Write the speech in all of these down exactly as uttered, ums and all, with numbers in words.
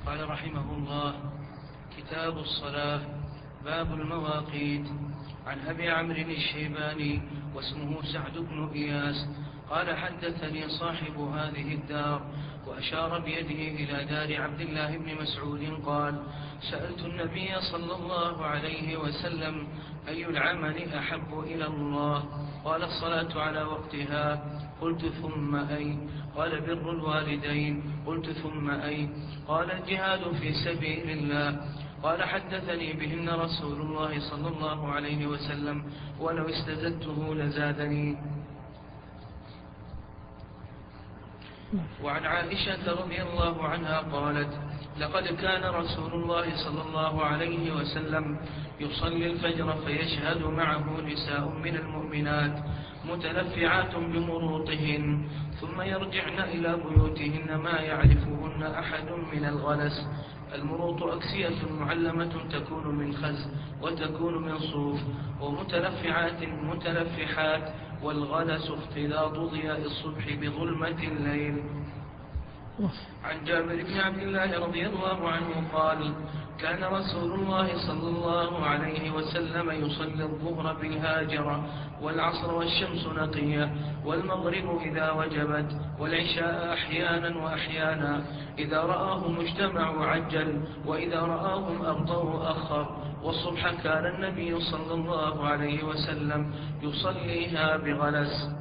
قال رحمه الله: كتاب الصلاة، باب المواقيت. عن أبي عمرو الشيباني واسمه سعد بن إياس قال: حدثني صاحب هذه الدار، وأشار بيده إلى دار عبد الله بن مسعود قال: سألت النبي صلى الله عليه وسلم: أي العمل أحب إلى الله؟ قال: الصلاة على وقتها. قلت: ثم أي؟ قال: بر الوالدين. قلت: ثم أي؟ قال: الجهاد في سبيل الله. قال: حدثني بهن رسول الله صلى الله عليه وسلم، ولو استزدته لزادني. وعن عائشة رضي الله عنها قالت: لقد كان رسول الله صلى الله عليه وسلم يصلي الفجر فيشهد معه نساء من المؤمنات متلفعات بمروطهن، ثم يرجعن إلى بيوتهن ما يعرفهن أحد من الغلس. المروط أكسية معلمة تكون من خز وتكون من صوف، ومتلفعات متلفحات، والغلس اختلاط ضياء الصبح بظلمة الليل. عن جابر بن عبد الله رضي الله عنه قال: كان رسول الله صلى الله عليه وسلم يصلي الظهر بالهاجرة، والعصر والشمس نقية، والمغرب إذا وجبت، والعشاء أحيانا وأحيانا. إذا رآهم اجتمعوا عجل، وإذا رآهم أبطأوا أخر. والصبح كان النبي صلى الله عليه وسلم يصليها بغلس.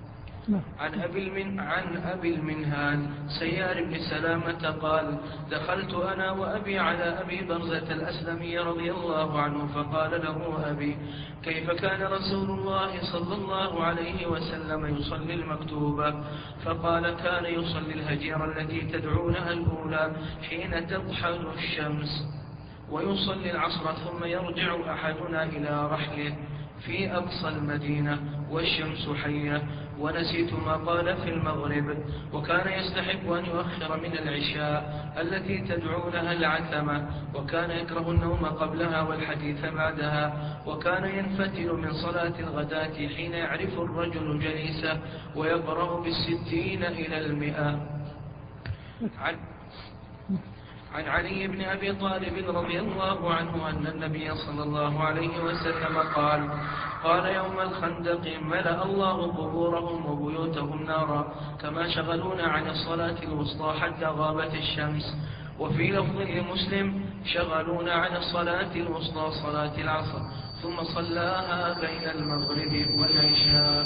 عن أبي, المن عن أبي المنهال سيار بن سلامة قال: دخلت أنا وأبي على أبي برزة الأسلمي رضي الله عنه، فقال له أبي: كيف كان رسول الله صلى الله عليه وسلم يصلي المكتوبة؟ فقال: كان يصلي الهجيرة التي تدعونها الأولى حين تضحل الشمس، ويصلي العصر، ثم يرجع أحدنا إلى رحله في أقصى المدينة والشمس حية. ونسيت ما قال في المغرب. وكان يستحب أن يؤخر من العشاء التي تدعونها العتمة، وكان يكره النوم قبلها والحديث بعدها. وكان ينفتل من صلاة الغداة حين يعرف الرجل جليسه، ويقرأ بالستين إلى المئة. عن عن علي بن أبي طالب رضي الله عنه أن النبي صلى الله عليه وسلم قال: قال يوم الخندق: ملأ الله قبورهم وبيوتهم نارا، كما شغلونا عن الصلاة الوسطى حتى غابت الشمس. وفي لفظ لمسلم: شغلونا عن الصلاة الوسطى صلاة العصر، ثم صلاها بين المغرب والعشاء.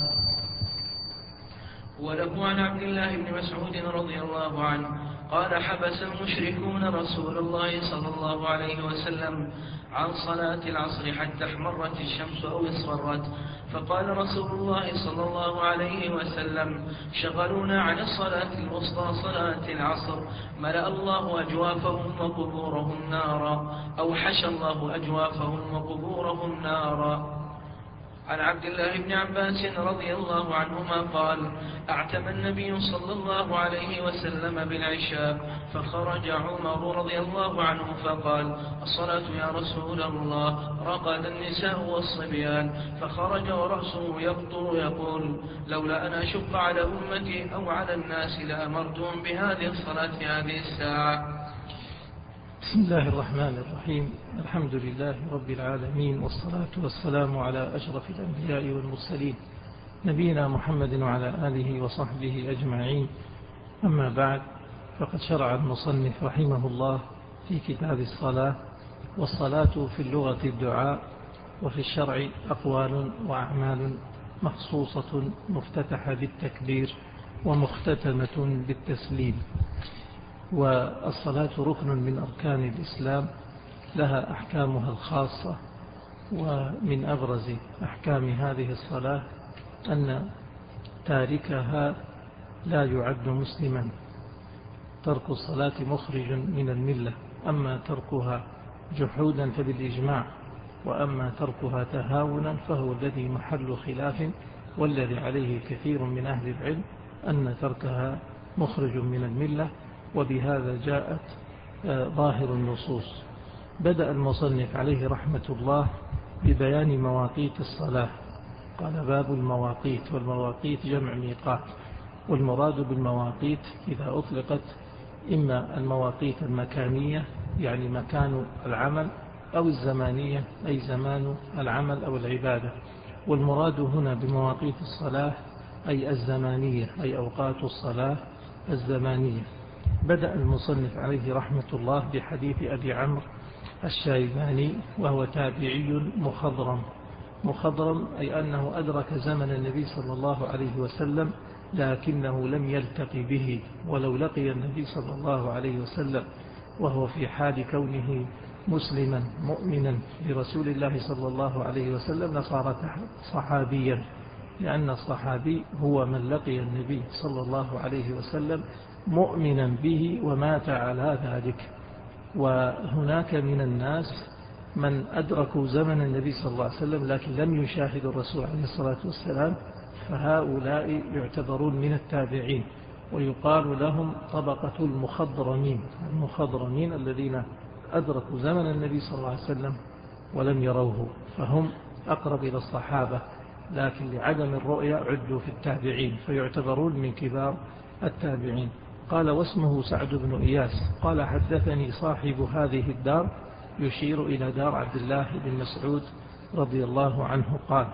وله عن عبد الله بن مسعود رضي الله عنه قال: حبس المشركون رسول الله صلى الله عليه وسلم عن صلاة العصر حتى احمرت الشمس أو اصفرت، فقال رسول الله صلى الله عليه وسلم: شغلونا عن الصلاة الوسطى صلاة العصر، ملأ الله أجوافهم وقبورهم نارا، أو حشى الله أجوافهم وقبورهم نارا. عن عبد الله بن عباس رضي الله عنهما قال: اعتم النبي صلى الله عليه وسلم بالعشاء، فخرج عمر رضي الله عنه فقال: الصلاة يا رسول الله. رقد النساء والصبيان، فخرج ورأسه يقطر يقول: لولا أن أشق على أمتي أو على الناس لأمرتهم بهذه الصلاة هذه الساعة. بسم الله الرحمن الرحيم. الحمد لله رب العالمين، والصلاة والسلام على أشرف الأنبياء والمرسلين، نبينا محمد وعلى آله وصحبه أجمعين. أما بعد، فقد شرع المصنف رحمه الله في كتاب الصلاة. والصلاة في اللغة الدعاء، وفي الشرع أقوال وأعمال مخصوصة مفتتحة بالتكبير ومختتمة بالتسليم. والصلاة ركن من أركان الإسلام، لها أحكامها الخاصة. ومن أبرز أحكام هذه الصلاة أن تاركها لا يعد مسلما. ترك الصلاة مخرج من الملة، أما تركها جحودا فبالإجماع، وأما تركها تهاونا فهو الذي محل خلاف، والذي عليه كثير من أهل العلم أن تركها مخرج من الملة، وبهذا جاءت ظاهر النصوص. بدأ المصنف عليه رحمة الله ببيان مواقيت الصلاة. قال: باب المواقيت. والمواقيت جمع ميقات، والمراد بالمواقيت إذا أطلقت إما المواقيت المكانية يعني مكان العمل، أو الزمانية أي زمان العمل أو العبادة. والمراد هنا بمواقيت الصلاة أي الزمانية أي أوقات الصلاة الزمانية. بدأ المصنف عليه رحمة الله بحديث أبي عمرو الشيباني وهو تابعي مخضرم. مخضرم أي أنه أدرك زمن النبي صلى الله عليه وسلم لكنه لم يلتقي به، ولو لقي النبي صلى الله عليه وسلم وهو في حال كونه مسلما مؤمنا برسول الله صلى الله عليه وسلم لصار صحابيا، لأن الصحابي هو من لقي النبي صلى الله عليه وسلم مؤمنا به ومات على ذلك. وهناك من الناس من أدركوا زمن النبي صلى الله عليه وسلم لكن لم يشاهدوا الرسول عليه الصلاة والسلام، فهؤلاء يعتبرون من التابعين ويقال لهم طبقة المخضرمين. المخضرمين الذين أدركوا زمن النبي صلى الله عليه وسلم ولم يروه، فهم أقرب إلى الصحابة، لكن لعدم الرؤية عدوا في التابعين فيعتبرون من كبار التابعين. قال واسمه سعد بن إياس. قال حدثني صاحب هذه الدار، يشير إلى دار عبد الله بن مسعود رضي الله عنه. قال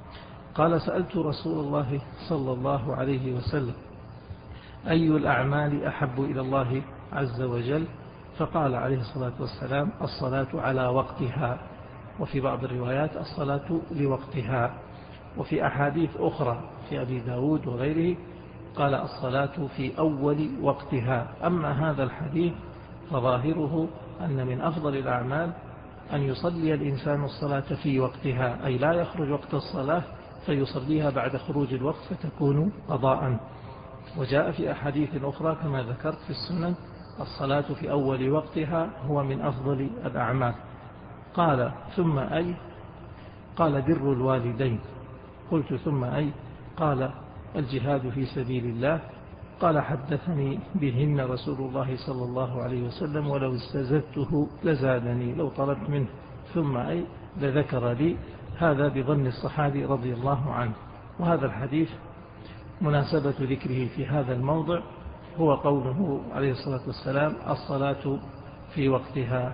قال سألت رسول الله صلى الله عليه وسلم أي الأعمال أحب إلى الله عز وجل؟ فقال عليه الصلاة والسلام الصلاة على وقتها، وفي بعض الروايات الصلاة لوقتها، وفي أحاديث أخرى في أبي داود وغيره قال الصلاة في أول وقتها. أما هذا الحديث فظاهره أن من أفضل الأعمال أن يصلي الإنسان الصلاة في وقتها، أي لا يخرج وقت الصلاة فيصليها بعد خروج الوقت فتكون قضاء. وجاء في أحاديث أخرى كما ذكرت في السنن الصلاة في أول وقتها هو من أفضل الأعمال. قال ثم أي؟ قال بر الوالدين. قلت ثم أي؟ قال الجهاد في سبيل الله. قال حدثني بهن رسول الله صلى الله عليه وسلم ولو استزدته لزادني، لو طلبت منه ثم أي لذكر لي. هذا بظن الصحابي رضي الله عنه. وهذا الحديث مناسبة ذكره في هذا الموضع هو قوله عليه الصلاة والسلام الصلاة في وقتها،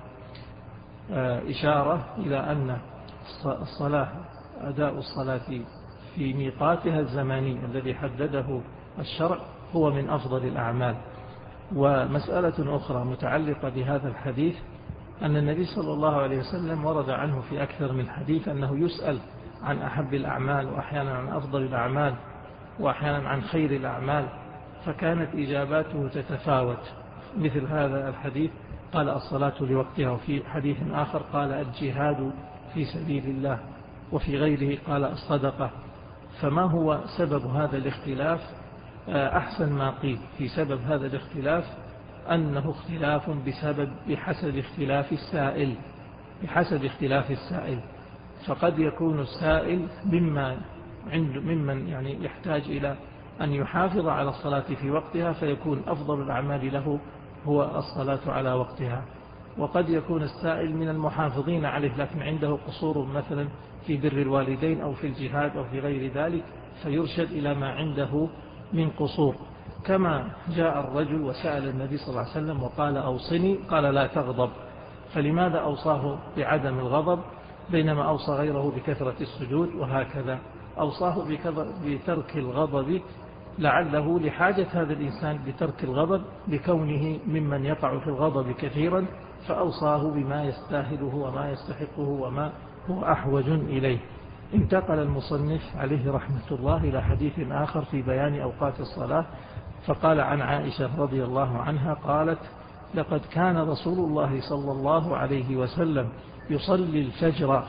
إشارة إلى أن الصلاة أداء الصلاة في ميقاتها الزماني الذي حدده الشرع هو من أفضل الأعمال. ومسألة أخرى متعلقة بهذا الحديث أن النبي صلى الله عليه وسلم ورد عنه في أكثر من حديث أنه يسأل عن أحب الأعمال، وأحيانا عن أفضل الأعمال، وأحيانا عن خير الأعمال، فكانت إجاباته تتفاوت. مثل هذا الحديث قال الصلاة لوقتها، وفي حديث آخر قال الجهاد في سبيل الله، وفي غيره قال الصدقة. فما هو سبب هذا الاختلاف؟ أحسن ما قيل في سبب هذا الاختلاف أنه اختلاف بسبب بحسب اختلاف السائل بحسب اختلاف السائل فقد يكون السائل مما عند ممن يعني يحتاج إلى أن يحافظ على الصلاة في وقتها، فيكون أفضل الأعمال له هو الصلاة على وقتها. وقد يكون السائل من المحافظين عليه لكن عنده قصور مثلا في بر الوالدين أو في الجهاد أو في غير ذلك، فيرشد إلى ما عنده من قصور. كما جاء الرجل وسأل النبي صلى الله عليه وسلم وقال أوصني، قال لا تغضب. فلماذا أوصاه بعدم الغضب بينما أوصى غيره بكثرة السجود؟ وهكذا أوصاه بترك الغضب لعله لحاجة هذا الإنسان بترك الغضب لكونه ممن يقع في الغضب كثيرا، فأوصاه بما يستاهله وما يستحقه وما هو أحوج إليه. انتقل المصنف عليه رحمة الله إلى حديث آخر في بيان أوقات الصلاة، فقال عن عائشة رضي الله عنها قالت لقد كان رسول الله صلى الله عليه وسلم يصلي الفجر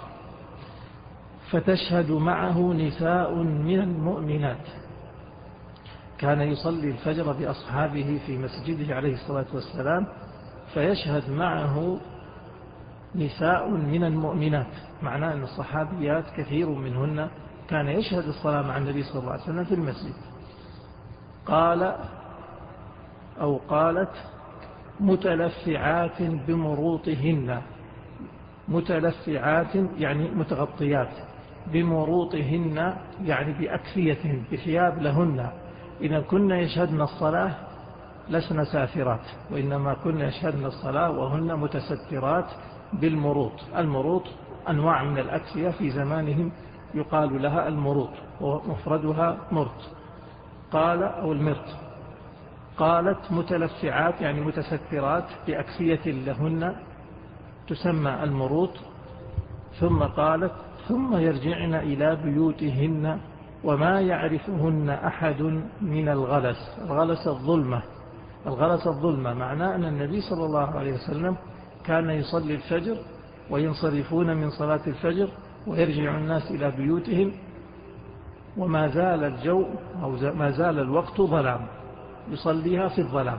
فتشهد معه نساء من المؤمنات. كان يصلي الفجر بأصحابه في مسجده عليه الصلاة والسلام، فيشهد معه نساء من المؤمنات، معناه أن الصحابيات كثير منهن كان يشهد الصلاة مع النبي صلى الله عليه وسلم في المسجد. قال أو قالت متلفعات بمروطهن، متلفعات يعني متغطيات، بمروطهن يعني بأكفية بثياب لهن. إذا كنا يشهدن الصلاة لسن سافرات، وإنما كن يشهدن الصلاة وهن متسترات بالمروط. المروط أنواع من الأكسية في زمانهم يقال لها المروط، ومفردها مرط قال أو المرط. قالت متلفعات يعني متسترات بأكسية لهن تسمى المروط. ثم قالت ثم يرجعن إلى بيوتهن وما يعرفهن أحد من الغلس. الغلس الظلمة، الغلس الظلمة معناه أن النبي صلى الله عليه وسلم كان يصلي الفجر وينصرفون من صلاة الفجر ويرجع الناس إلى بيوتهم وما زال الجو أو ما زال الوقت ظلام، يصليها في الظلام.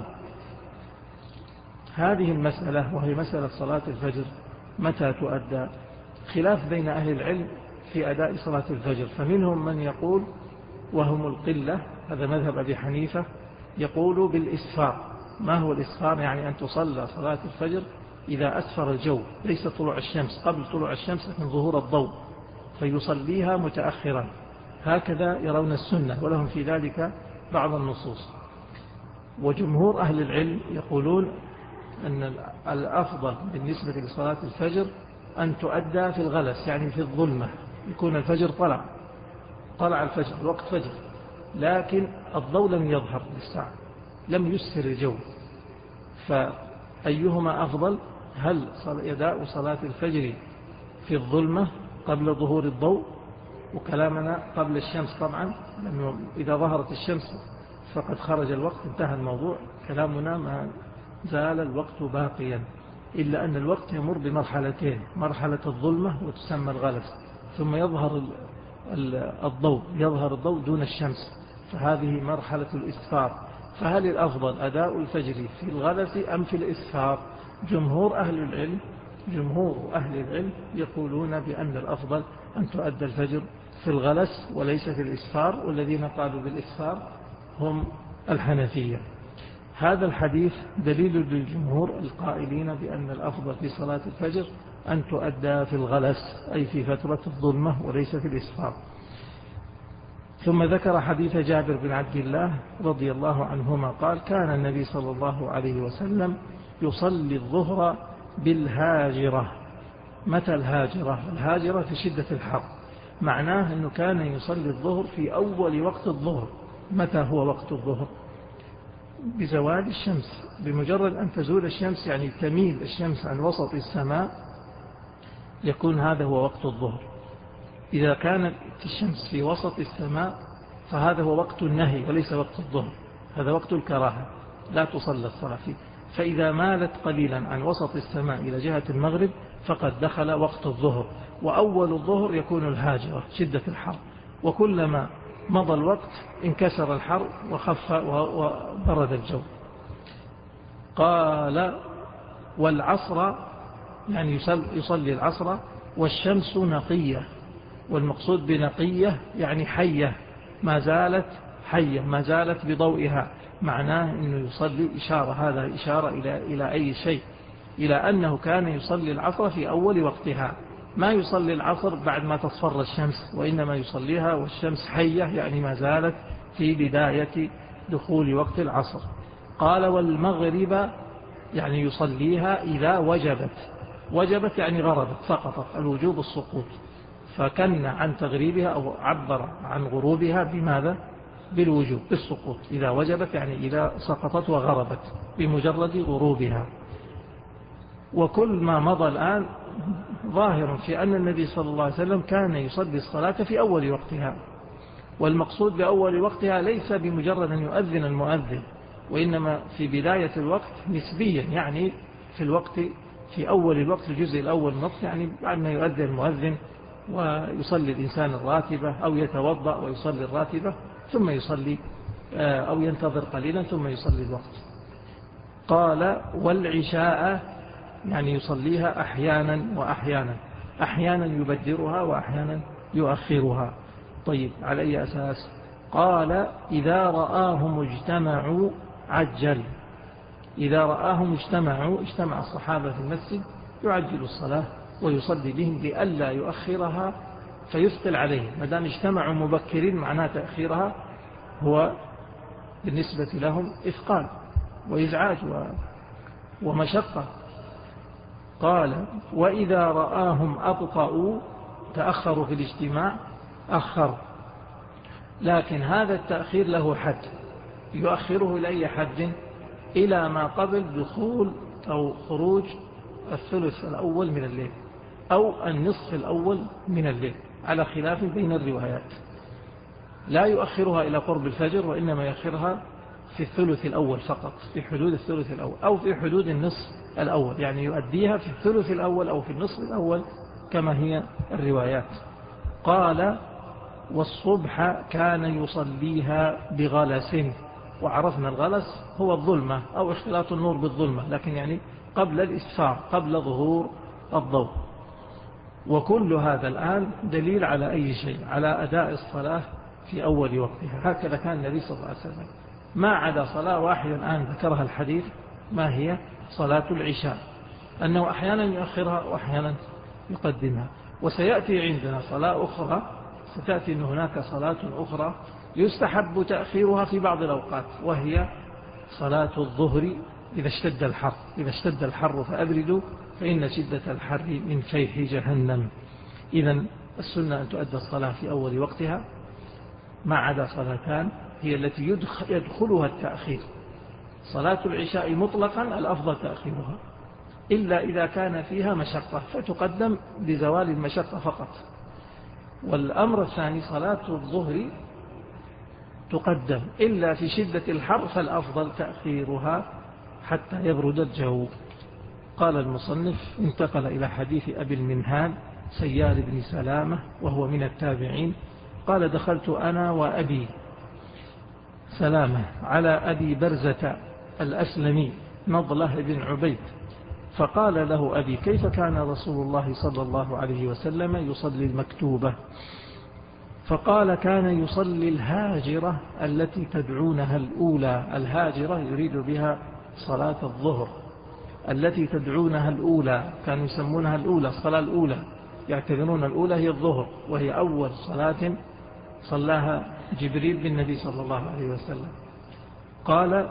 هذه المسألة وهي مسألة صلاة الفجر متى تؤدى؟ خلاف بين أهل العلم في أداء صلاة الفجر، فمنهم من يقول وهم القلة، هذا مذهب أبي حنيفة، يقول بالإسفار. ما هو الإسفار؟ يعني أن تصلى صلاة الفجر إذا أسفر الجو، ليس طلوع الشمس، قبل طلوع الشمس من ظهور الضوء، فيصليها متأخرا. هكذا يرون السنة، ولهم في ذلك بعض النصوص. وجمهور أهل العلم يقولون أن الأفضل بالنسبة لصلاة الفجر أن تؤدى في الغلس، يعني في الظلمة، يكون الفجر طلع طلع الفجر، الوقت فجر، لكن الضوء لم يظهر للساعة، لم يسفر الجو. فأيهما أفضل؟ هل يداء صلاة الفجر في الظلمة قبل ظهور الضوء؟ وكلامنا قبل الشمس طبعا، لأنه إذا ظهرت الشمس فقد خرج الوقت، انتهى الموضوع. كلامنا ما زال الوقت باقيا، إلا أن الوقت يمر بمرحلتين، مرحلة الظلمة وتسمى الغلس، ثم يظهر الضوء، يظهر الضوء دون الشمس، فهذه مرحلة الإسفار. فهل الأفضل أداء الفجر في الغلس أم في الإسفار؟ جمهور أهل العلم جمهور أهل العلم يقولون بأن الأفضل أن تؤدى الفجر في الغلس وليس في الإسفار، والذين قالوا بالإسفار هم الحنفية. هذا الحديث دليل للجمهور القائلين بأن الأفضل في صلاة الفجر أن تؤدى في الغلس، أي في فترة الظلمة وليس في الإسفار. ثم ذكر حديث جابر بن عبد الله رضي الله عنهما قال كان النبي صلى الله عليه وسلم يصلي الظهر بالهاجرة. متى الهاجرة؟ الهاجرة في شدة الحر، معناه أنه كان يصلي الظهر في أول وقت الظهر. متى هو وقت الظهر؟ بزوال الشمس، بمجرد أن تزول الشمس، يعني تميل الشمس عن وسط السماء، يكون هذا هو وقت الظهر. إذا كانت الشمس في وسط السماء فهذا هو وقت النهي وليس وقت الظهر، هذا وقت الكراهة، لا تصلى الصلاة فيه. فإذا مالت قليلا عن وسط السماء إلى جهة المغرب فقد دخل وقت الظهر، وأول الظهر يكون الهاجرة شدة الحر، وكلما مضى الوقت انكسر الحر وخف وبرد الجو. قال والعصر، يعني يصلي العصر والشمس نقية، والمقصود بنقية يعني حية، ما زالت حية، ما زالت بضوئها، معناه أنه يصلي إشارة، هذا إشارة إلى إلى أي شيء، إلى أنه كان يصلي العصر في أول وقتها، ما يصلي العصر بعد ما تصفر الشمس، وإنما يصليها والشمس حية، يعني ما زالت في بداية دخول وقت العصر. قال والمغرب يعني يصليها إذا وجبت، وجبت يعني غربت، سقطت، الوجوب السقوط، فكن عن تغريبها أو عبر عن غروبها بماذا؟ بالوجوب، بالسقوط. إذا وجبت يعني إذا سقطت وغربت بمجرد غروبها. وكل ما مضى الآن ظاهر في أن النبي صلى الله عليه وسلم كان يصلي الصلاة في أول وقتها، والمقصود بأول وقتها ليس بمجرد أن يؤذن المؤذن، وإنما في بداية الوقت نسبيا، يعني في الوقت في أول الوقت، الجزء الأول من الوقت، يعني بعد ما يؤذن المؤذن ويصلي الإنسان الراتبة أو يتوضأ ويصلي الراتبة ثم يصلي أو ينتظر قليلا ثم يصلي الوقت. قال والعشاء يعني يصليها أحيانا وأحيانا، أحيانا يبدرها وأحيانا يؤخرها. طيب على أي أساس؟ قال إذا رآهم اجتمعوا عجل، إذا رآهم اجتمعوا، اجتمع الصحابة في المسجد يعجل الصلاة ويصلي بهم لئلا يؤخرها فيثقل عليهم. ما دام اجتمعوا مبكرين معناه تأخيرها هو بالنسبة لهم إثقال، وإزعاج ومشقة. قال وإذا رآهم أبطأوا تأخروا في الاجتماع أخر، لكن هذا التأخير له حد، يؤخره إلى أي حد؟ إلى ما قبل دخول أو خروج الثلث الأول من الليل أو النصف الأول من الليل، على خلاف بين الروايات. لا يؤخرها إلى قرب الفجر، وإنما يؤخرها في الثلث الأول فقط، في حدود الثلث الأول أو في حدود النصف الأول، يعني يؤديها في الثلث الأول أو في النصف الأول كما هي الروايات. قال والصبح كان يصليها بغلس، وعرفنا الغلس هو الظلمة أو اختلاط النور بالظلمة، لكن يعني قبل الإسفار، قبل ظهور الضوء. وكل هذا الآن دليل على أي شيء؟ على أداء الصلاة في أول وقتها. هكذا كان النبي صلى الله عليه وسلم، ما عدا صلاة واحدة الآن ذكرها الحديث، ما هي؟ صلاة العشاء، أنه أحيانا يؤخرها وأحيانا يقدمها. وسيأتي عندنا صلاة أخرى، ستأتي أن هناك صلاة أخرى يستحب تأخيرها في بعض الأوقات، وهي صلاة الظهر إذا اشتد الحر. إذا اشتد الحر فأبردوا فإن شدة الحر من فيح جهنم. إذن السنة أن تؤدى الصلاة في أول وقتها، ما عدا صلاتان هي التي يدخلها التأخير. صلاة العشاء مطلقا الأفضل تأخيرها، إلا إذا كان فيها مشقة فتقدم لزوال المشقة فقط. والأمر الثاني صلاة الظهر تقدم إلا في شدة الحر، فالأفضل تأخيرها حتى يبرد الجو. قال المصنف انتقل إلى حديث أبي المنهال سيار بن سلامة وهو من التابعين قال دخلت أنا وأبي سلامة على أبي برزة الأسلمي نضلة بن عبيد، فقال له أبي كيف كان رسول الله صلى الله عليه وسلم يصلي المكتوبة؟ فقال كان يصلي الهاجرة التي تدعونها الأولى. الهاجرة يريد بها صلاة الظهر، التي تدعونها الأولى، كانوا يسمونها الأولى، الصلاة الأولى، يعتبرون الأولى هي الظهر، وهي أول صلاة صلاها جبريل بالنبي صلى الله عليه وسلم. قال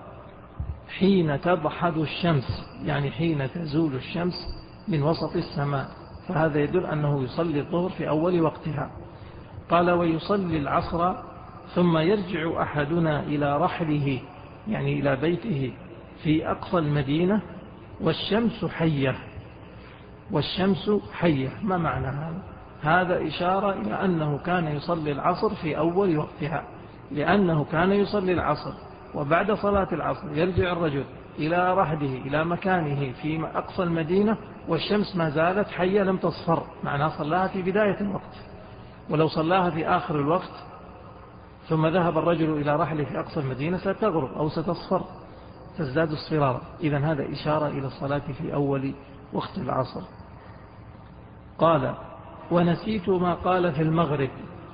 حين تضحد الشمس، يعني حين تزول الشمس من وسط السماء، فهذا يدل أنه يصلي الظهر في أول وقتها. قال ويصلي العصر ثم يرجع أحدنا إلى رحله، يعني إلى بيته في أقصى المدينة والشمس حية. والشمس حية ما معنى هذا؟ هذا إشارة إلى أنه كان يصلي العصر في أول وقتها، لأنه كان يصلي العصر وبعد صلاة العصر يرجع الرجل إلى رحله إلى مكانه في أقصى المدينة والشمس ما زالت حية لم تصفر، معناها صلاها في بداية الوقت. ولو صلاها في آخر الوقت ثم ذهب الرجل إلى رحله في أقصى المدينة ستغرب أو ستصفر، تزداد اصفرارا. إذن هذا إشارة إلى الصلاة في أول وقت العصر. قال ونسيت ما قال في المغرب،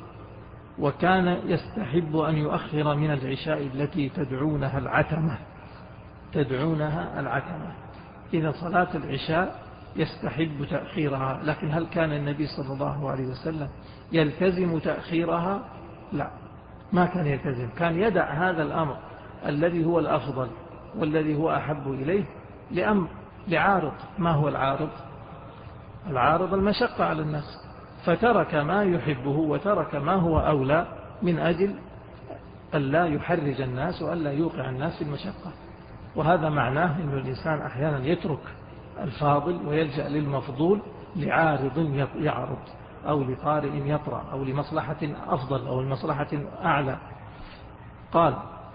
وكان يستحب أن يؤخر من العشاء التي تدعونها العتمة. تدعونها العتمة، إذا صلاة العشاء يستحب تأخيرها، لكن هل كان النبي صلى الله عليه وسلم يلتزم تأخيرها؟ لا، ما كان يلتزم، كان يدع هذا الأمر الذي هو الأفضل والذي هو أحب إليه لأمر لعارض. ما هو العارض؟ العارض المشقة على الناس، فترك ما يحبه وترك ما هو أولى من أجل أن لا يحرج الناس وأن لا يوقع الناس في المشقة. وهذا معناه أن الإنسان أحيانا يترك الفاضل ويلجأ للمفضول لعارض يعرض أو لطارئ يطرأ أو لمصلحة أفضل أو لمصلحة أعلى. قال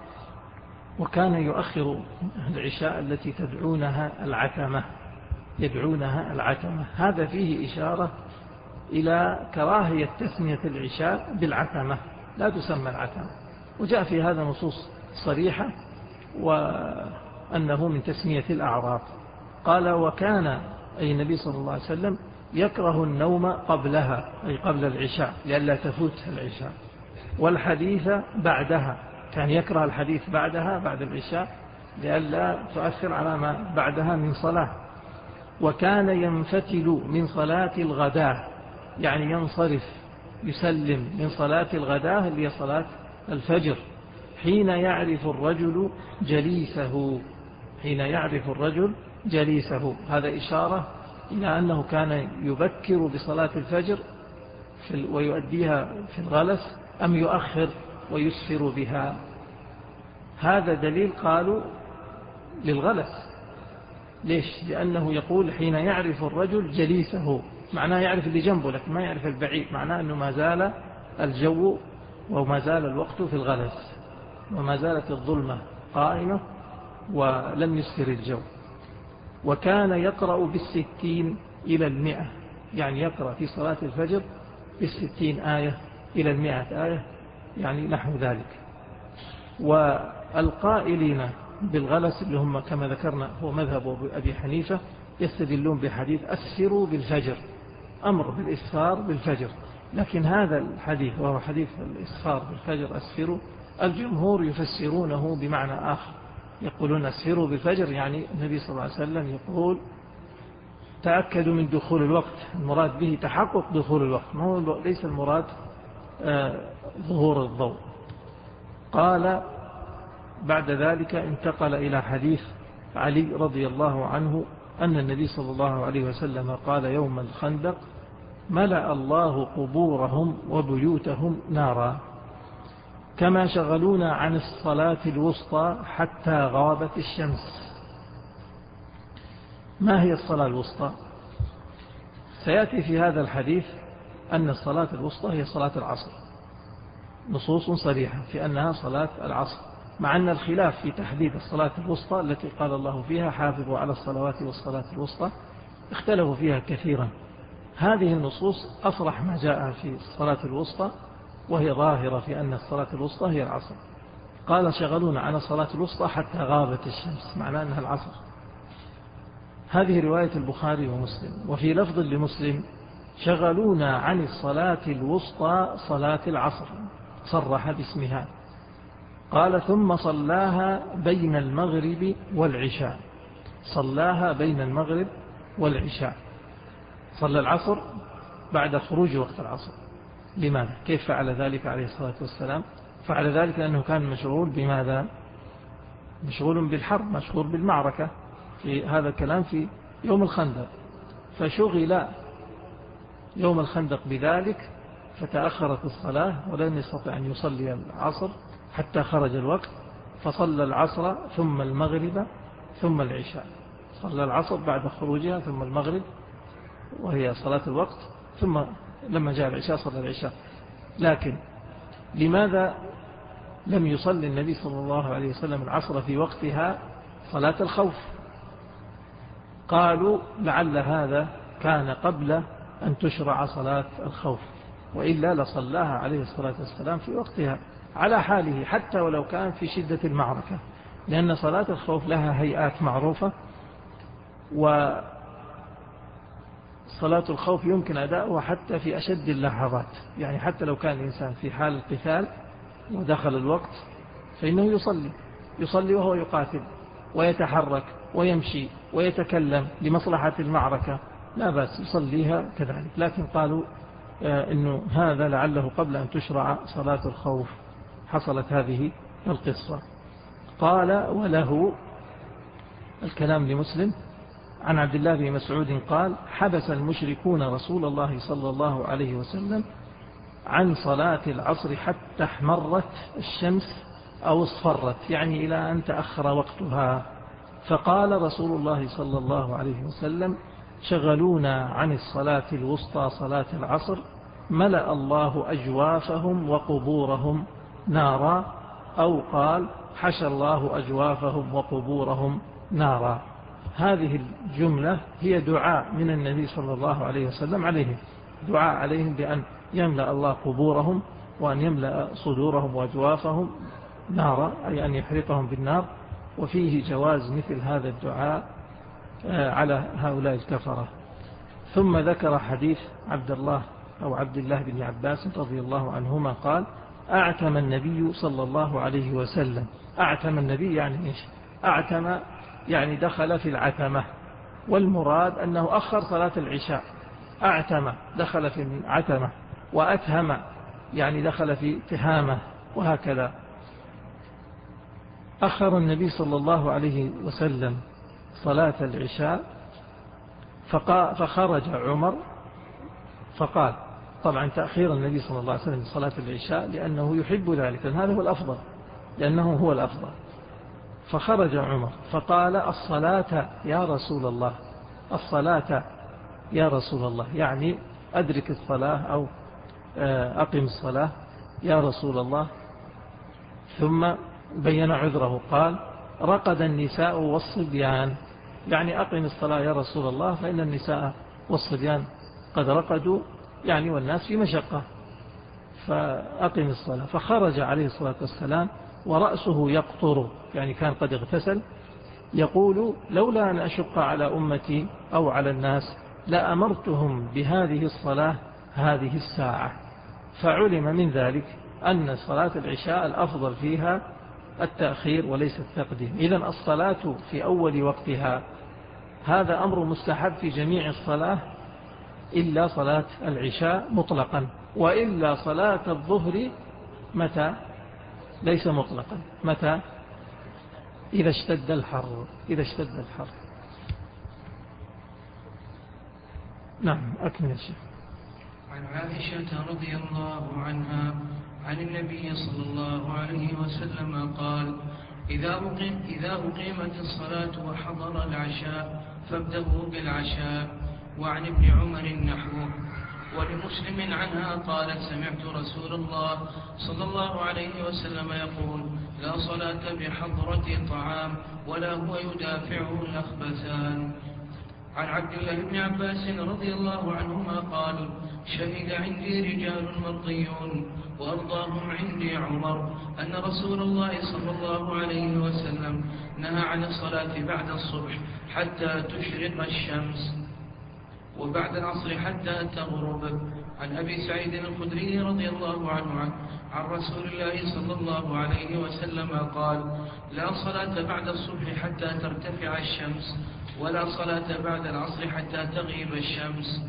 وكان يؤخر العشاء التي تدعونها العتمة. يدعونها العتمة، هذا فيه إشارة إلى كراهية تسمية العشاء بالعتمة، لا تسمى العتمة، وجاء في هذا نصوص صريحة وأنه من تسمية الأعراض. قال وكان أي النبي صلى الله عليه وسلم يكره النوم قبلها، أي قبل العشاء لئلا تفوت العشاء، والحديث بعدها، كان يكره الحديث بعدها بعد العشاء لئلا تؤثر على ما بعدها من صلاة. وكان ينفتل من صلاة الغداء، يعني ينصرف يسلم من صلاة الغداء اللي هي صلاة الفجر حين يعرف الرجل جليسه، حين يعرف الرجل جليسه. هذا إشارة إلى أنه كان يبكر بصلاة الفجر ويؤديها في الغلس أم يؤخر ويسفر بها. هذا دليل قالوا للغلس. ليش؟ لأنه يقول حين يعرف الرجل جليسه، معناه يعرف اللي جنبه لكن ما يعرف البعيد، معناه أنه ما زال الجو وما زال الوقت في الغلس وما زالت الظلمة قائمة ولم يسفر الجو. وكان يقرأ بالستين إلى المئة، يعني يقرأ في صلاة الفجر بالستين آية إلى المئة آية، يعني نحو ذلك. والقائلين بالغلس اللي هم كما ذكرنا هو مذهب أبي حنيفة يستدلون بحديث أسفروا بالفجر، أمر بالإسفار بالفجر. لكن هذا الحديث وهو حديث الإسفار بالفجر أسفروا، الجمهور يفسرونه بمعنى آخر، يقولون أسفروا بالفجر يعني النبي صلى الله عليه وسلم يقول تأكدوا من دخول الوقت، المراد به تحقق دخول الوقت، ما هو ليس المراد آه ظهور الضوء. قال بعد ذلك انتقل إلى حديث علي رضي الله عنه أن النبي صلى الله عليه وسلم قال يوم الخندق ملأ الله قبورهم وبيوتهم نارا كما شغلونا عن الصلاة الوسطى حتى غابت الشمس. ما هي الصلاة الوسطى؟ سيأتي في هذا الحديث أن الصلاة الوسطى هي صلاة العصر، نصوص صريحة في أنها صلاة العصر، مع أن الخلاف في تحديد الصلاة الوسطى التي قال الله فيها حافظوا على الصلوات والصلاة الوسطى اختلفوا فيها كثيرا. هذه النصوص أصرح ما جاء في الصلاة الوسطى وهي ظاهرة في أن الصلاة الوسطى هي العصر. قال شغلونا عن الصلاة الوسطى حتى غابت الشمس، معناه أنها العصر. هذه رواية البخاري ومسلم. وفي لفظ لمسلم شغلونا عن الصلاة الوسطى صلاة العصر، صرح باسمها. قال ثم صلاها بين المغرب والعشاء، صلاها بين المغرب والعشاء، صلى العصر بعد خروج وقت العصر. لماذا؟ كيف فعل ذلك عليه الصلاة والسلام؟ فعل ذلك لأنه كان مشغول بماذا؟ مشغول بالحرب، مشغول بالمعركة، في هذا الكلام في يوم الخندق، فشغل يوم الخندق بذلك فتأخرت الصلاة ولم يستطع أن يصلي العصر حتى خرج الوقت، فصلى العصر ثم المغرب ثم العشاء. صلى العصر بعد خروجها ثم المغرب وهي صلاة الوقت، ثم لما جاء العشاء صلى العشاء. لكن لماذا لم يصلي النبي صلى الله عليه وسلم العصر في وقتها صلاة الخوف؟ قالوا لعل هذا كان قبل أن تشرع صلاة الخوف، وإلا لصلاها عليه الصلاة والسلام في وقتها على حاله حتى ولو كان في شدة المعركة، لأن صلاة الخوف لها هيئات معروفة، وصلاة الخوف يمكن أداؤها حتى في أشد اللحظات، يعني حتى لو كان الإنسان في حال القتال ودخل الوقت فإنه يصلي يصلي وهو يقاتل ويتحرك ويمشي ويتكلم لمصلحة المعركة، لا بأس يصليها كذلك. لكن قالوا إنه هذا لعله قبل أن تشرع صلاة الخوف حصلت هذه القصة. قال وله الكلام لمسلم عن عبد الله بن مسعود قال حبس المشركون رسول الله صلى الله عليه وسلم عن صلاة العصر حتى احمرت الشمس أو اصفرت، يعني إلى أن تأخر وقتها، فقال رسول الله صلى الله عليه وسلم شغلونا عن الصلاة الوسطى صلاة العصر ملأ الله أجوافهم وقبورهم نارا، أو قال حشى الله أجوافهم وقبورهم نارا. هذه الجملة هي دعاء من النبي صلى الله عليه وسلم عليهم، دعاء عليهم بأن يملأ الله قبورهم وأن يملأ صدورهم وأجوافهم نارا، أي أن يحرقهم بالنار. وفيه جواز مثل هذا الدعاء على هؤلاء الكفرة. ثم ذكر حديث عبد الله أو عبد الله بن عباس رضي الله عنهما قال أعتم النبي صلى الله عليه وسلم. أعتم النبي يعني إيش؟ أعتم يعني دخل في العتمة، والمراد أنه أخر صلاة العشاء. أعتم دخل في العتمة، وأتهم يعني دخل في تهامة، وهكذا. أخر النبي صلى الله عليه وسلم صلاة العشاء فخرج عمر فقال، طبعا تأخير النبي صلى الله عليه وسلم صلاة العشاء لأنه يحب ذلك، هذا هو الأفضل، لأنه هو الأفضل. فخرج عمر فقال الصلاة يا رسول الله، الصلاة يا رسول الله، يعني أدرك الصلاة أو أقم الصلاة يا رسول الله. ثم بين عذره قال رقد النساء والصبيان، يعني أقم الصلاة يا رسول الله فإن النساء والصبيان قد رقدوا، يعني والناس في مشقة، فأقم الصلاة. فخرج عليه الصلاة والسلام ورأسه يقطر، يعني كان قد اغتسل، يقول لولا أن أشق على أمتي أو على الناس لأمرتهم بهذه الصلاة هذه الساعة. فعلم من ذلك أن صلاة العشاء الأفضل فيها التأخير وليس التقديم. إذن الصلاة في أول وقتها هذا أمر مستحب في جميع الصلاة إلا صلاة العشاء مطلقا، وإلا صلاة الظهر متى؟ ليس مطلقا، متى؟ إذا اشتد الحر، إذا اشتد الحر. نعم أكمل الشيخ. عن عائشة رضي الله عنها عن النبي صلى الله عليه وسلم قال إذا أقيم إذا أقيمت الصلاة وحضر العشاء فابدأوا بالعشاء. وعن ابن عمر نحوه. ولمسلم عنها قالت سمعت رسول الله صلى الله عليه وسلم يقول لا صلاة بحضرة طعام ولا هو يدافعه الأخبثان. عن عبد الله بن عباس رضي الله عنهما قال شهد عندي رجال مرضيون وأرضاهم عندي عمر أن رسول الله صلى الله عليه وسلم نهى عن الصلاة بعد الصبح حتى تشرق الشمس وبعد العصر حتى تغرب. عن أبي سعيد الخدري رضي الله عنه عن رسول الله صلى الله عليه وسلم قال لا صلاة بعد الصبح حتى ترتفع الشمس ولا صلاة بعد العصر حتى تغيب الشمس.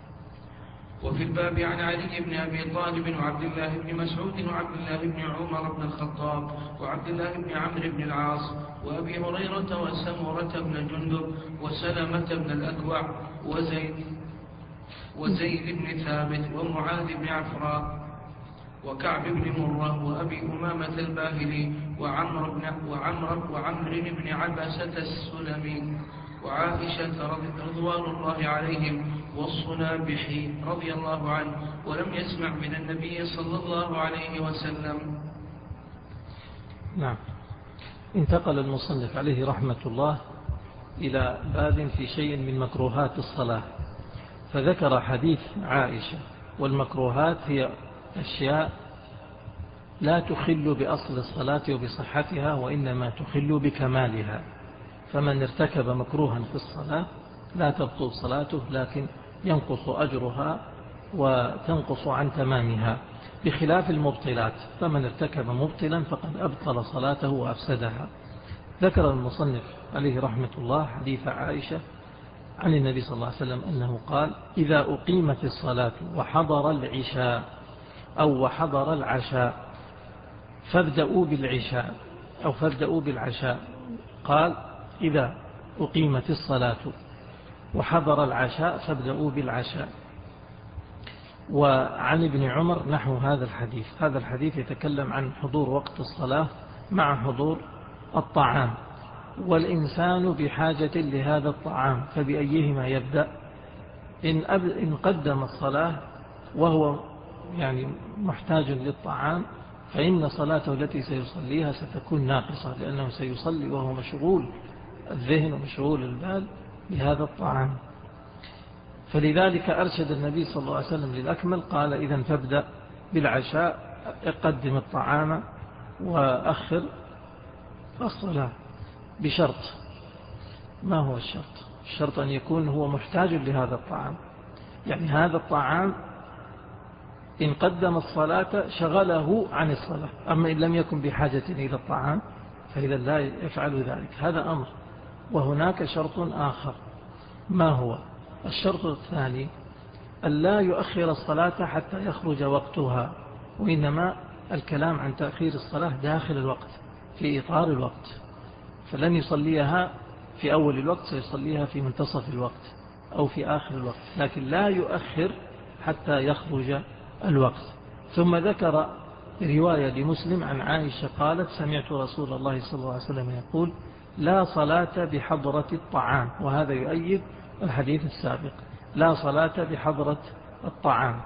وفي الباب عن علي بن أبي طالب وعبد الله بن مسعود وعبد الله بن عمر بن الخطاب وعبد الله بن عمرو بن العاص وأبي هريرة وسمرة بن جندب وسلمة بن الأكوع وزيد وزيد بن ثابت ومعاذ بن عفراء وكعب بن مرة وأبي أمامة الباهلي وعمر بن وعمر وعمر بن عبسة السلمي وعائشة رضوان الله عليهم والصنابحي رضي الله عنه ولم يسمع من النبي صلى الله عليه وسلم. نعم. انتقل المصنف عليه رحمة الله إلى باب في شيء من مكروهات الصلاة، فذكر حديث عائشة. والمكروهات هي أشياء لا تخل بأصل الصلاة وبصحتها وإنما تخل بكمالها، فمن ارتكب مكروها في الصلاة لا تبطل صلاته لكن ينقص أجرها وتنقص عن تمامها، بخلاف المبطلات، فمن ارتكب مبطلا فقد أبطل صلاته وأفسدها. ذكر المصنف عليه رحمة الله حديث عائشة عن النبي صلى الله عليه وسلم أنه قال إذا أقيمت الصلاة وحضر العشاء أو وحضر العشاء فابدأوا بالعشاء أو فابدأوا بالعشاء. قال إذا أقيمت الصلاة وحضر العشاء فابدأوا بالعشاء. وعن ابن عمر نحو هذا الحديث. هذا الحديث يتكلم عن حضور وقت الصلاة مع حضور الطعام، والإنسان بحاجة لهذا الطعام، فبأيهما يبدأ؟ إن, إن قدم الصلاة وهو يعني محتاج للطعام فإن صلاته التي سيصليها ستكون ناقصة، لأنه سيصلي وهو مشغول الذهن ومشغول البال بهذا الطعام. فلذلك أرشد النبي صلى الله عليه وسلم للأكمل، قال إذن فابدأ بالعشاء، اقدم الطعام وأخر الصلاة، بشرط. ما هو الشرط؟ الشرط أن يكون هو محتاج لهذا الطعام، يعني هذا الطعام إن قدم الصلاة شغله عن الصلاة، أما إن لم يكن بحاجة إلى الطعام فإذا لا يفعل ذلك. هذا أمر. وهناك شرط آخر. ما هو الشرط الثاني؟ ألا يؤخر الصلاة حتى يخرج وقتها، وإنما الكلام عن تأخير الصلاة داخل الوقت، في إطار الوقت، فلن يصليها في أول الوقت، سيصليها في منتصف الوقت أو في آخر الوقت، لكن لا يؤخر حتى يخرج الوقت. ثم ذكر رواية لمسلم عن عائشة قالت سمعت رسول الله صلى الله عليه وسلم يقول لا صلاة بحضرة الطعام، وهذا يؤيد الحديث السابق، لا صلاة بحضرة الطعام،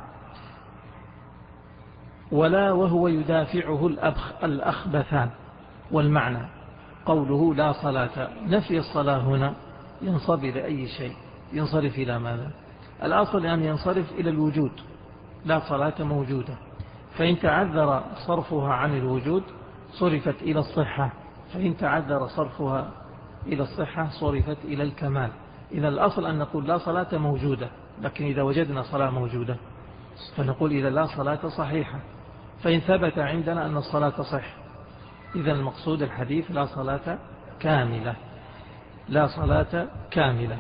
ولا وهو يدافعه الأبخ الأخبثان. والمعنى قوله لا صلاة، نفي الصلاة هنا ينصب إلى أي شيء؟ ينصرف إلى ماذا؟ الأصل أن ينصرف إلى الوجود، لا صلاة موجودة، فإن تعذر صرفها عن الوجود صرفت إلى الصحة، فإن تعذر صرفها إلى الصحة صرفت إلى الكمال. إذا الأصل أن نقول لا صلاة موجودة، لكن إذا وجدنا صلاة موجودة فنقول إذا لا صلاة صحيحة، فإن ثبت عندنا أن الصلاة صح، إذا المقصود الحديث لا صلاة كاملة، لا صلاة كاملة.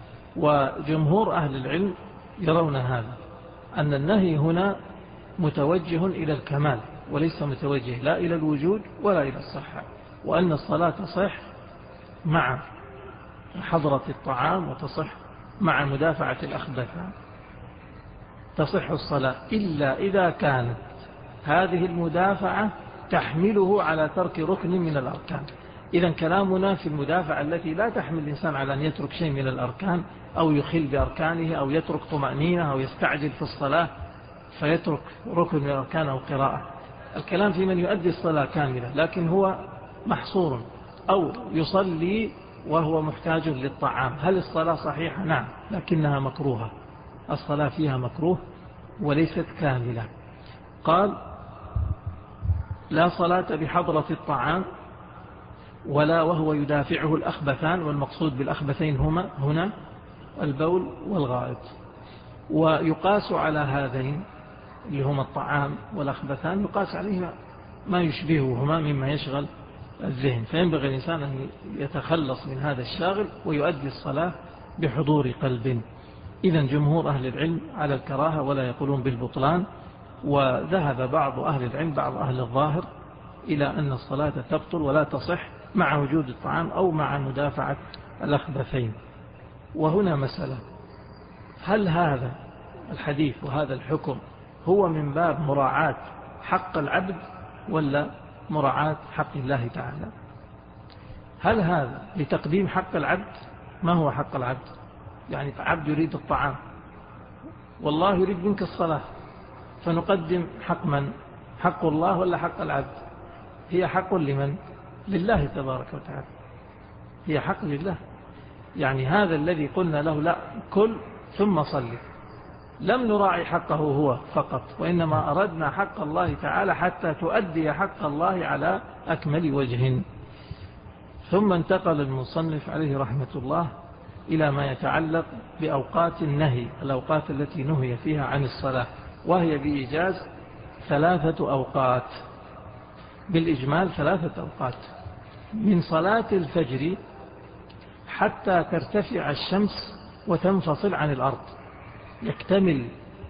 وجمهور أهل العلم يرون هذا، أن النهي هنا متوجه إلى الكمال وليس متوجه لا إلى الوجود ولا إلى الصحة، وأن الصلاة تصح مع حضرة الطعام وتصح مع مدافعة الأخبثان، تصح الصلاة إلا إذا كانت هذه المدافعة تحمله على ترك ركن من الأركان. إذا كلامنا في المدافعة التي لا تحمل الإنسان على أن يترك شيء من الأركان أو يخل بأركانه أو يترك طمأنينة أو يستعجل في الصلاة فيترك ركن من الأركان أو قراءة. الكلام في من يؤدي الصلاة كاملة لكن هو محصور، أو يصلي وهو محتاج للطعام. هل الصلاة صحيحة؟ نعم، لكنها مكروهة، الصلاة فيها مكروه وليست كاملة. قال لا صلاة بحضرة الطعام ولا وهو يدافعه الأخبثان، والمقصود بالأخبثين هما هنا البول والغائط. ويقاس على هذين اللي هما الطعام والأخبثان يقاس عليهما ما يشبههما مما يشغل الذهن، فينبغي الإنسان أن يتخلص من هذا الشاغل ويؤدي الصلاة بحضور قلب. إذن جمهور أهل العلم على الكراهة ولا يقولون بالبطلان، وذهب بعض أهل العلم بعض أهل الظاهر إلى أن الصلاة تبطل ولا تصح مع وجود الطعام أو مع مدافعة الأخبثين. وهنا مسألة، هل هذا الحديث وهذا الحكم هو من باب مراعاة حق العبد ولا مراعاة حق الله تعالى؟ هل هذا لتقديم حق العبد؟ ما هو حق العبد؟ يعني عبد يريد الطعام والله يريد منك الصلاة، فنقدم حق من؟ حق الله ولا حق العبد؟ هي حق لمن؟ لله تبارك وتعالى، هي حق لله. يعني هذا الذي قلنا له لا كل ثم صلي، لم نراعي حقه هو فقط، وإنما أردنا حق الله تعالى حتى تؤدي حق الله على أكمل وجه. ثم انتقل المصنف عليه رحمة الله إلى ما يتعلق بأوقات النهي، الأوقات التي نهي فيها عن الصلاة، وهي بإيجاز ثلاثة أوقات، بالإجمال ثلاثة أوقات: من صلاة الفجر حتى ترتفع الشمس وتنفصل عن الأرض، يكتمل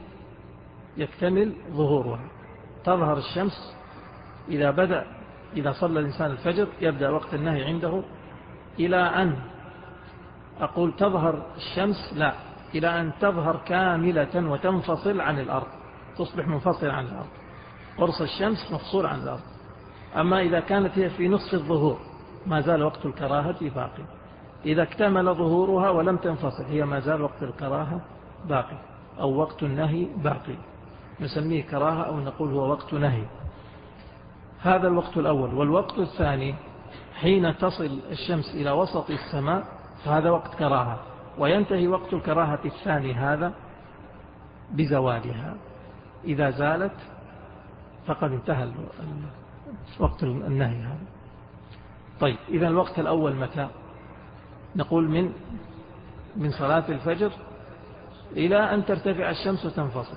يكتمل ظهورها، تظهر الشمس إذا بدأ إذا صلى الإنسان الفجر يبدأ وقت النهي عنده إلى أن أقول تظهر الشمس، لا، إلى أن تظهر كاملة وتنفصل عن الأرض، تصبح منفصلة عن الأرض، قرص الشمس مفصول عن الأرض. أما إذا كانت هي في نصف الظهور ما زال وقت الكراهة باقي، إذا اكتمل ظهورها ولم تنفصل هي ما زال وقت الكراهة باقي أو وقت النهي باقي، نسميه كراهة أو نقول هو وقت نهي. هذا الوقت الأول. والوقت الثاني حين تصل الشمس إلى وسط السماء فهذا وقت كراهة، وينتهي وقت الكراهة الثاني هذا بزوالها، إذا زالت فقد انتهى وقت النهي هذا. طيب إذا الوقت الأول متى؟ نقول من من صلاة الفجر إلى أن ترتفع الشمس وتنفصل.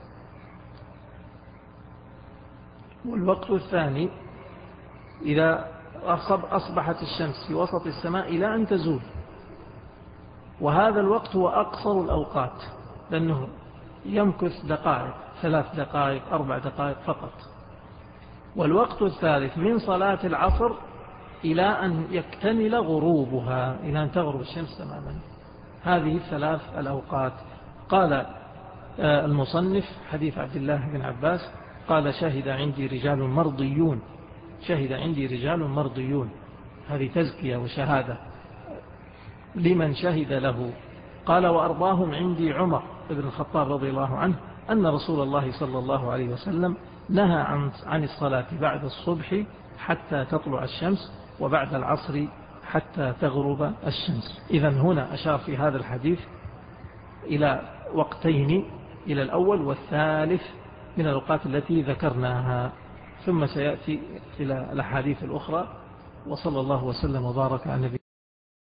والوقت الثاني إذا أصبحت الشمس في وسط السماء إلى أن تزول، وهذا الوقت هو أقصر الأوقات لأنه يمكث دقائق، ثلاث دقائق أربع دقائق فقط. والوقت الثالث من صلاة العصر إلى أن يكتمل غروبها، إلى أن تغرب الشمس تماما. هذه الثلاث الأوقات. قال المصنف حديث عبد الله بن عباس قال شهد عندي رجال مرضيون، شهد عندي رجال مرضيون، هذه تزكية وشهادة لمن شهد له. قال وأرضاهم عندي عمر بن الخطاب رضي الله عنه أن رسول الله صلى الله عليه وسلم نهى عن عن الصلاة بعد الصبح حتى تطلع الشمس وبعد العصر حتى تغرب الشمس. إذن هنا أشار في هذا الحديث إلى وقتين، إلى الأول والثالث من الأوقات التي ذكرناها، ثم سيأتي إلى الأحاديث الأخرى. وصلى الله وسلم وبارك على نبينا